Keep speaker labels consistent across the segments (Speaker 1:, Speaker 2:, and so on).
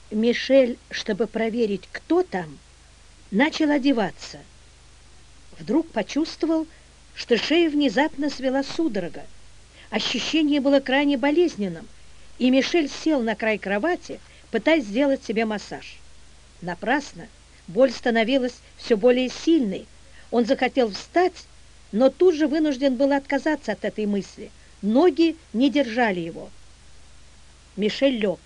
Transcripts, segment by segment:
Speaker 1: Мишель, чтобы проверить, кто там, начал одеваться. Вдруг почувствовал, что шею внезапно свела судорога. Ощущение было крайне болезненным, и Мишель сел на край кровати, пытаясь сделать себе массаж. Напрасно. Боль становилась все более сильной. Он захотел встать, но тут же вынужден был отказаться от этой мысли. Ноги не держали его. Мишель лег.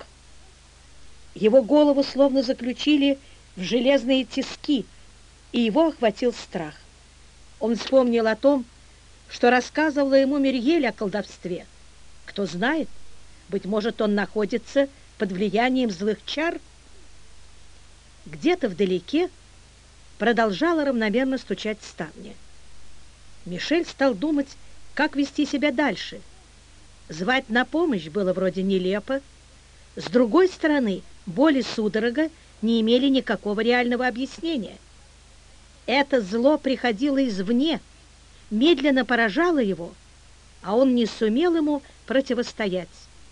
Speaker 1: Его голову словно заключили в железные тиски, и его охватил страх. Он вспомнил о том, что рассказывала ему Мюрьель о колдовстве. Кто знает, быть может, он находится под влиянием злых чар. Где-то вдалеке продолжала равномерно стучать ставня. Мишель стал думать, как вести себя дальше. Звать на помощь было вроде нелепо. С другой стороны, боль и судорога не имели никакого реального объяснения. Это зло приходило извне, медленно поражало его, а он не сумел ему противостоять.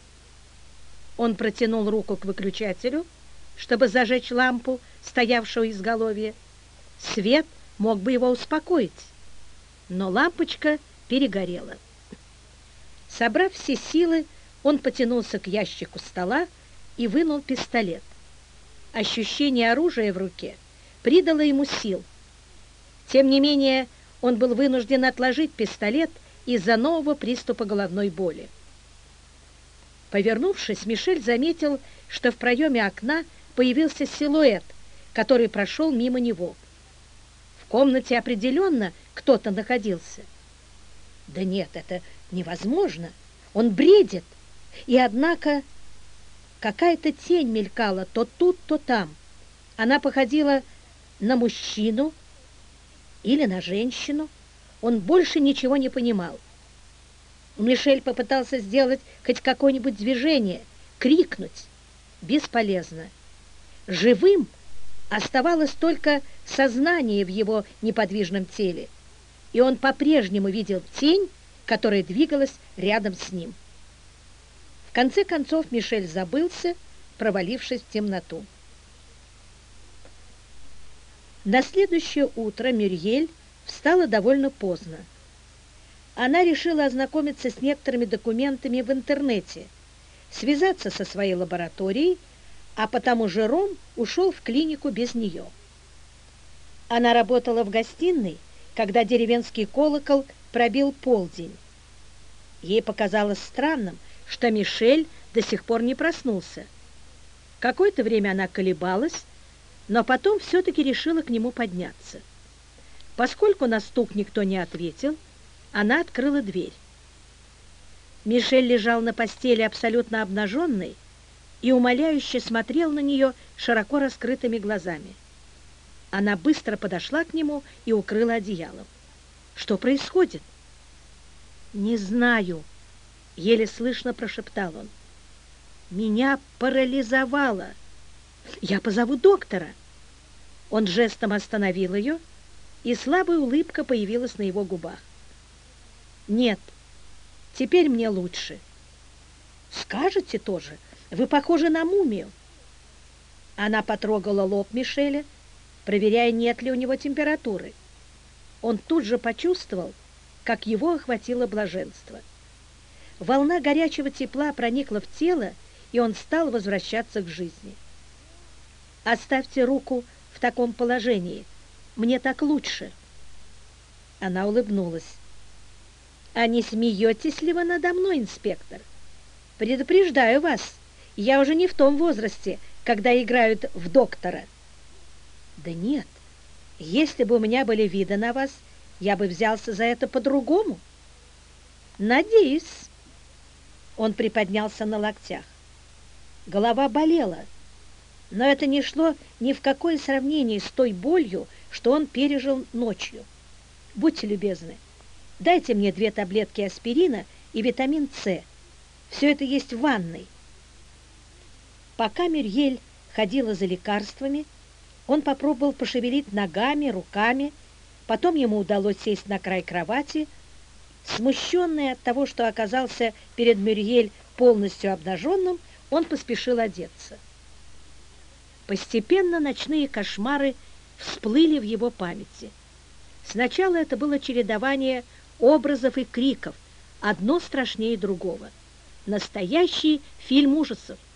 Speaker 1: Он протянул руку к выключателю, чтобы зажечь лампу, стоявшую у изголовья. Свет мог бы его успокоить, но лампочка перегорела. Собрав все силы, он потянулся к ящику стола и вынул пистолет. Ощущение оружия в руке придало ему сил. Тем не менее, он был вынужден отложить пистолет из-за нового приступа головной боли. Повернувшись, Мишель заметил, что в проеме окна появился силуэт, который прошел мимо него. В комнате определенно кто-то находился. Да нет, это невозможно. Он бредит. И однако какая-то тень мелькала то тут, то там. Она походила на мужчину или на женщину. Он больше ничего не понимал. Мишель попытался сделать хоть какое-нибудь движение, крикнуть. Бесполезно. Живым оставалось только сознание в его неподвижном теле, и он по-прежнему видел тень, которая двигалась рядом с ним. В конце концов Мишель забылся, провалившись в темноту. На следующее утро Мюрьель встала довольно поздно. Она решила ознакомиться с некоторыми документами в интернете, связаться со своей лабораторией, а потому Жером ушел в клинику без нее. Она работала в гостиной, когда деревенский колокол пробил полдень. Ей показалось странным, что Мишель до сих пор не проснулся. Какое-то время она колебалась, но потом все-таки решила к нему подняться. Поскольку на стук никто не ответил, она открыла дверь. Мишель лежал на постели абсолютно обнаженный и умоляюще смотрел на нее широко раскрытыми глазами. Она быстро подошла к нему и укрыла одеялом. «Что происходит?» «Не знаю», — еле слышно прошептал он. «Меня парализовало. Я позову доктора». Он жестом остановил ее, и слабая улыбка появилась на его губах. «Нет, теперь мне лучше». «Скажете тоже? Вы похожи на мумию». Она потрогала лоб Мишеля, проверяя, нет ли у него температуры. Он тут же почувствовал, как его охватило блаженство. Волна горячего тепла проникла в тело, и он стал возвращаться к жизни. «Оставьте руку в таком положении. Мне так лучше». Она улыбнулась. «А не смеетесь ли вы надо мной, инспектор? Предупреждаю вас, я уже не в том возрасте, когда играют в доктора». «Да нет, если бы у меня были виды на вас, я бы взялся за это по-другому». «Надеюсь». Он приподнялся на локтях. Голова болела, но это не шло ни в какое сравнение с той болью, что он пережил ночью. «Будьте любезны, дайте мне 2 таблетки аспирина и витамин С. Все это есть в ванной». Пока Мюрьель ходила за лекарствами, он попробовал пошевелить ногами, руками, потом ему удалось сесть на край кровати. Смущенный от того, что оказался перед Мюрьель полностью обнаженным, он поспешил одеться. Постепенно ночные кошмары всплыли в его памяти. Сначала это было чередование образов и криков, одно страшнее другого. Настоящий фильм ужасов.